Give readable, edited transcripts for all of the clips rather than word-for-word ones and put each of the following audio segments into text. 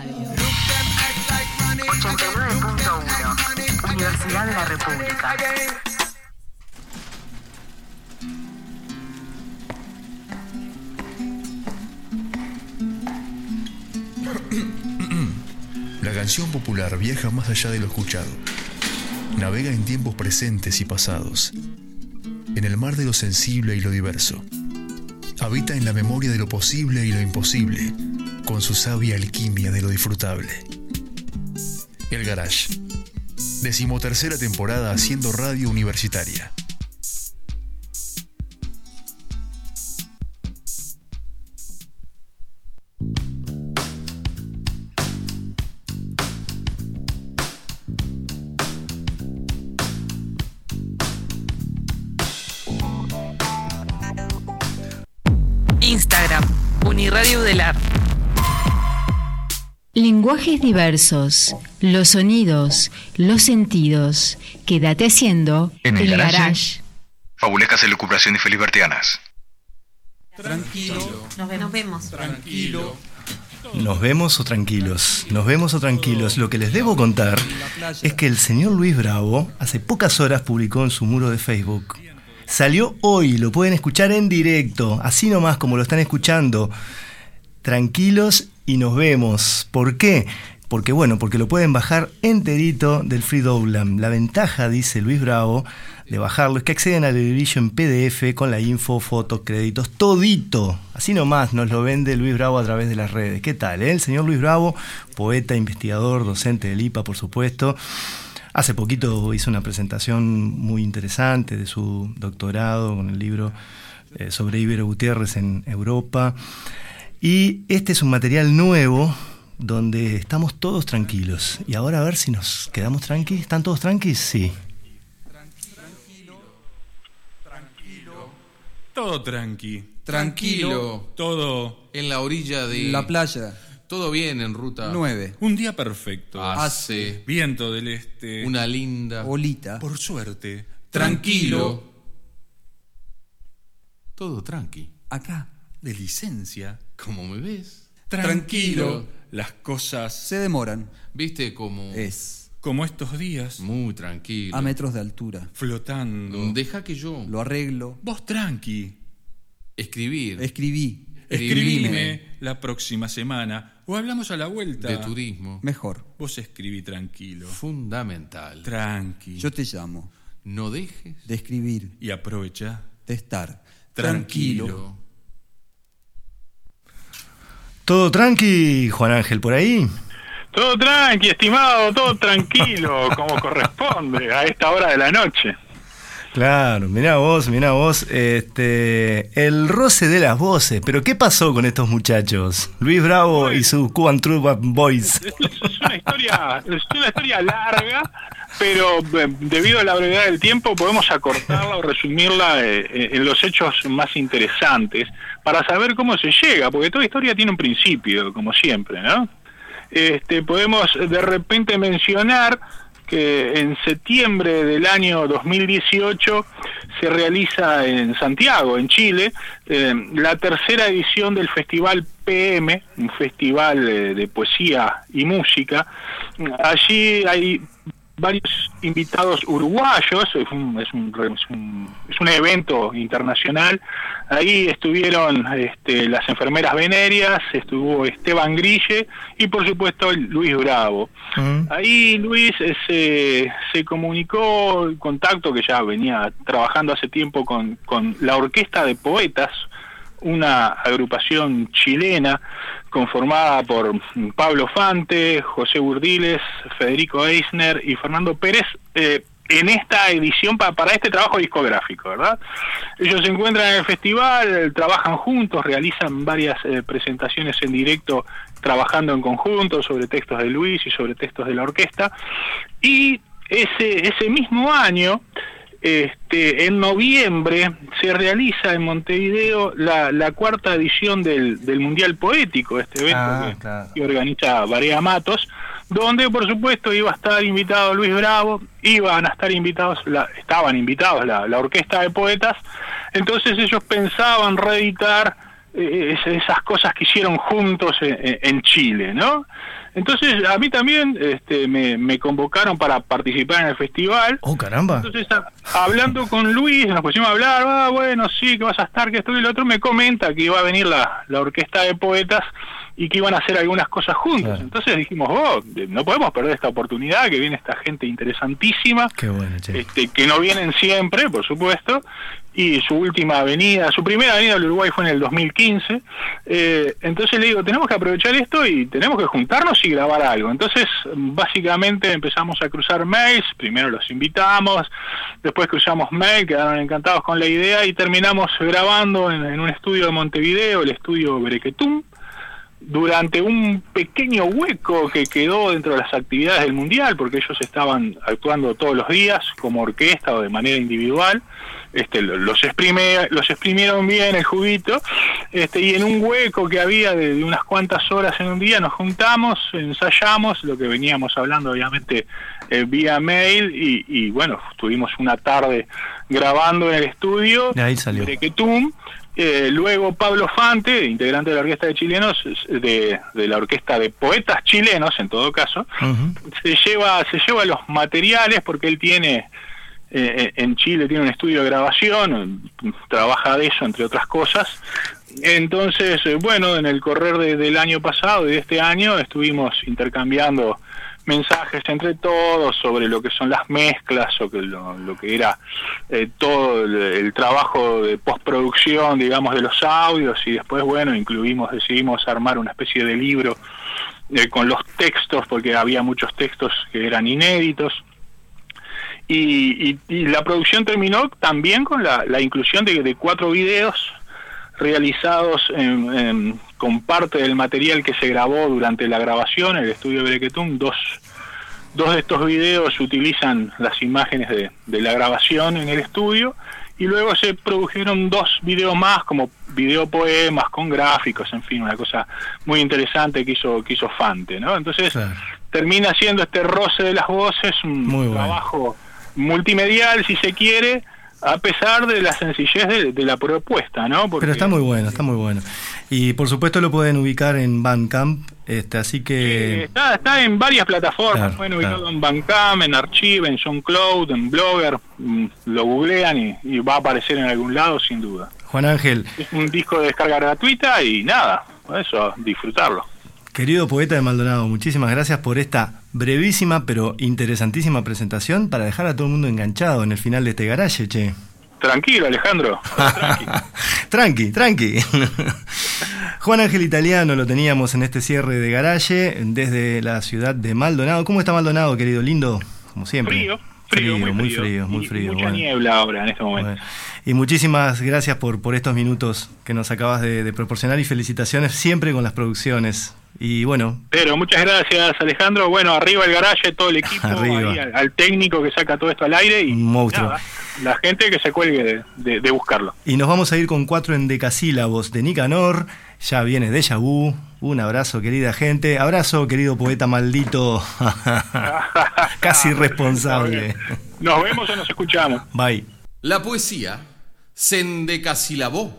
89.1 Universidad de la República. La canción popular viaja más allá de lo escuchado. Navega en tiempos presentes y pasados, en el mar de lo sensible y lo diverso. Habita en la memoria de lo posible y lo imposible, con su sabia alquimia de lo disfrutable. El Garage. 13ª temporada haciendo radio universitaria. Instagram, Uniradio Udelar. Lenguajes diversos, los sonidos, los sentidos. Quédate haciendo En el Garage. Fabulescas elucubraciones felibertianas. Tranquilo. Nos vemos. Tranquilo. Nos vemos o tranquilos, nos vemos o tranquilos. Lo que les debo contar es que el señor Luis Bravo hace pocas horas publicó en su muro de Facebook. Salió hoy, lo pueden escuchar en directo, así nomás como lo están escuchando. Tranquilos y nos vemos. ¿Por qué? Porque lo pueden bajar enterito del Free Download. La ventaja, dice Luis Bravo, de bajarlo es que acceden al librillo en PDF con la info, fotos, créditos, todito. Así nomás nos lo vende Luis Bravo a través de las redes. ¿Qué tal? El señor Luis Bravo, poeta, investigador, docente del IPA, por supuesto. Hace poquito hizo una presentación muy interesante de su doctorado con el libro sobre Ibero Gutiérrez en Europa. Y este es un material nuevo donde estamos todos tranquilos. Y ahora a ver si nos quedamos tranquilos. ¿Están todos tranquilos? Sí. Todo tranqui. Tranquilo. Todo. En la orilla de la playa. Todo bien en ruta 9. Un día perfecto. Hace viento del este. una linda olita. Por suerte. Tranquilo. Todo tranqui. Acá. De licencia. ¿Cómo me ves? Tranquilo. Las cosas Se demoran. ¿Viste cómo? Es. como estos días. Muy tranquilo. A metros de altura. Flotando. Deja que yo Lo arreglo. Vos tranqui. escribir Escribí. Escribime la próxima semana. O hablamos a la vuelta. de turismo. Mejor. Vos escribí tranquilo. Fundamental. Tranqui. Yo te llamo. No dejes De escribir. Y aprovecha. De estar. Tranquilo. ¿Todo tranqui, Juan Ángel, por ahí? Todo tranqui, estimado, todo tranquilo, como corresponde a esta hora de la noche. Claro, mirá vos, el roce de las voces. Pero ¿qué pasó con estos muchachos? Luis Bravo y su Cuban Troubadour Boys. Es una historia larga, pero debido a la brevedad del tiempo podemos acortarla o resumirla en los hechos más interesantes para saber cómo se llega, porque toda historia tiene un principio, como siempre, ¿no? Podemos de repente mencionar que en septiembre del año 2018 se realiza en Santiago, en Chile, la tercera edición del Festival PM, un festival de poesía y música. Allí hay varios invitados uruguayos, es un evento internacional. Ahí estuvieron las enfermeras venerias, estuvo Esteban Grille y por supuesto Luis Bravo. Ahí Luis se comunicó en contacto, que ya venía trabajando hace tiempo con la Orquesta de Poetas, una agrupación chilena conformada por Pablo Fante, José Burdiles, Federico Eisner y Fernando Pérez, en esta edición para este trabajo discográfico, ¿verdad? Ellos se encuentran en el festival, trabajan juntos, realizan varias presentaciones en directo, trabajando en conjunto sobre textos de Luis y sobre textos de la orquesta, y ese mismo año, en noviembre, se realiza en Montevideo la cuarta edición del Mundial Poético, este evento que organiza Barea Matos, donde por supuesto iba a estar invitado Luis Bravo, estaban invitados la Orquesta de Poetas. Entonces ellos pensaban reeditar esas cosas que hicieron juntos en Chile, ¿no? Entonces a mí también me convocaron para participar en el festival. ¡Oh, caramba! Entonces, hablando con Luis, nos pusimos a hablar, bueno, sí, que vas a estar, que esto y lo otro, me comenta que iba a venir la orquesta de poetas y que iban a hacer algunas cosas juntos. Claro. Entonces dijimos, no podemos perder esta oportunidad, que viene esta gente interesantísima. Qué bueno, che. Que no vienen siempre, por supuesto, y su primera avenida al Uruguay fue en el 2015. Entonces le digo, tenemos que aprovechar esto y tenemos que juntarnos y grabar algo. Entonces, básicamente empezamos a cruzar mails, primero los invitamos, después cruzamos mail, quedaron encantados con la idea y terminamos grabando en un estudio de Montevideo, el estudio Brequetum, durante un pequeño hueco que quedó dentro de las actividades del Mundial, porque ellos estaban actuando todos los días como orquesta o de manera individual. Los exprimieron bien el juguito, y en un hueco que había de unas cuantas horas en un día nos juntamos, ensayamos lo que veníamos hablando obviamente vía mail y bueno, estuvimos una tarde grabando en el estudio de ahí salió Brequetum. Luego Pablo Fante, integrante de la orquesta de chilenos, de la orquesta de poetas chilenos en todo caso, se lleva los materiales porque él tiene en Chile tiene un estudio de grabación, trabaja de eso entre otras cosas. Entonces, bueno, en el correr del año pasado y de este año estuvimos intercambiando mensajes entre todos sobre lo que son las mezclas o que lo que era todo el trabajo de postproducción, digamos, de los audios, y después, bueno, decidimos armar una especie de libro con los textos, porque había muchos textos que eran inéditos, y la producción terminó también con la inclusión de 4 videos realizados con parte del material que se grabó durante la grabación en el estudio de Brequetum. Dos de estos videos utilizan las imágenes de la grabación en el estudio, y luego se produjeron 2 videos más como videopoemas con gráficos, en fin, una cosa muy interesante que hizo Fante, ¿no? Entonces, claro, termina siendo este roce de las voces un trabajo multimedial, si se quiere, a pesar de la sencillez de la propuesta, ¿no? Pero está muy bueno, está muy bueno. Y por supuesto lo pueden ubicar en Bandcamp, así que... Está en varias plataformas, claro, pueden ubicarlo en Bandcamp, en Archive, en SoundCloud, en Blogger, lo googlean y va a aparecer en algún lado sin duda. Juan Ángel. Es un disco de descarga gratuita y nada, por eso, disfrutarlo. Querido poeta de Maldonado, muchísimas gracias por esta brevísima pero interesantísima presentación para dejar a todo el mundo enganchado en el final de este garaje, che. Tranquilo, Alejandro. Tranqui. Juan Ángel Italiano lo teníamos en este cierre de garaje desde la ciudad de Maldonado. ¿Cómo está Maldonado, querido? Lindo, como siempre. Frío, muy frío. Mucha niebla ahora en este momento. Bueno. Y muchísimas gracias por estos minutos que nos acabas de proporcionar, y felicitaciones siempre con las producciones. Y bueno. Pero muchas gracias, Alejandro. Bueno, arriba el garaje, todo el equipo, ahí, al técnico que saca todo esto al aire y un monstruo. Nada, la gente que se cuelgue de buscarlo. Y nos vamos a ir con 4 endecasílabos de Nicanor. Ya viene Déjà Vu. Un abrazo, querida gente. Abrazo, querido poeta maldito. Casi irresponsable. Nos vemos o nos escuchamos. Bye. La poesía se endecasilabó.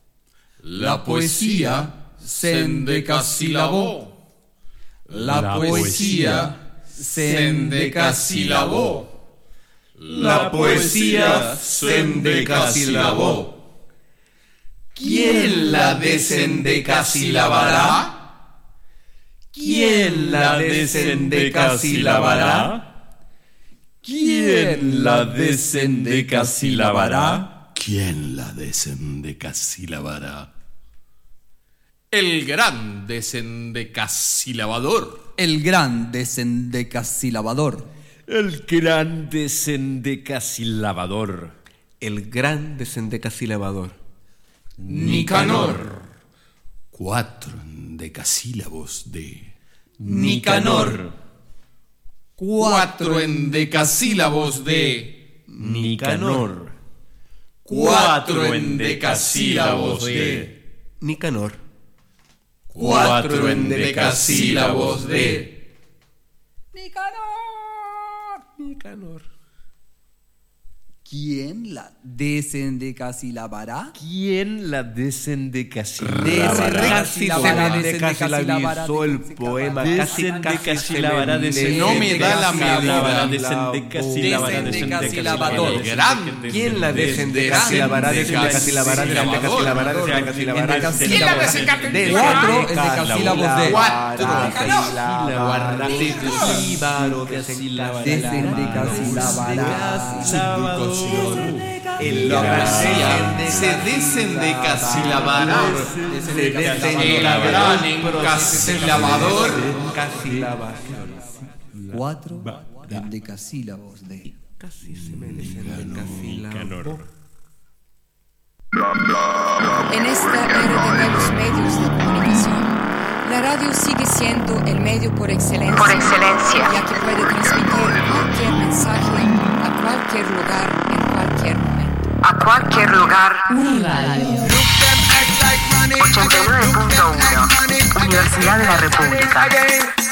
La poesía se endecasilabó. La poesía se endecasilabó. La poesía se endecasilabó. ¿Quién la desendecasilabará? ¿Quién la desendecasilabará? ¿Quién la desendecasilabará? ¿Quién la desendecasilabará? El gran desendecasilabador. El gran desendecasilabador. El gran desendecasilabador. El gran desendecasilabador. Nicanor. 4 endecasílabos de Nicanor. 4 endecasílabos de Nicanor. 4 endecasílabos de Nicanor. 4 endecasílabos de Nicanor. Nicanor. ¿Quién la desendecasilabará? ¿Quién la desendecasilabará? Desendecasilabará el poema Desendecasilabará, no me da la medida. Desendecasilavador. ¿Quién la desendecasilabará? Desendecasilabará. ¿Quién la desendecasilabará? 4 endecasílabos de 4. Desendecasilabará. El se desendecasilabará. El gran encasilavador. 4 endecasílabos de Nicanor. En esta era de nuevos medios de comunicación, la radio sigue siendo el medio por excelencia, ya que puede transmitir cualquier mensaje a cualquier lugar, en cualquier momento. A cualquier lugar. Uniradio 89.1 Universidad de la República.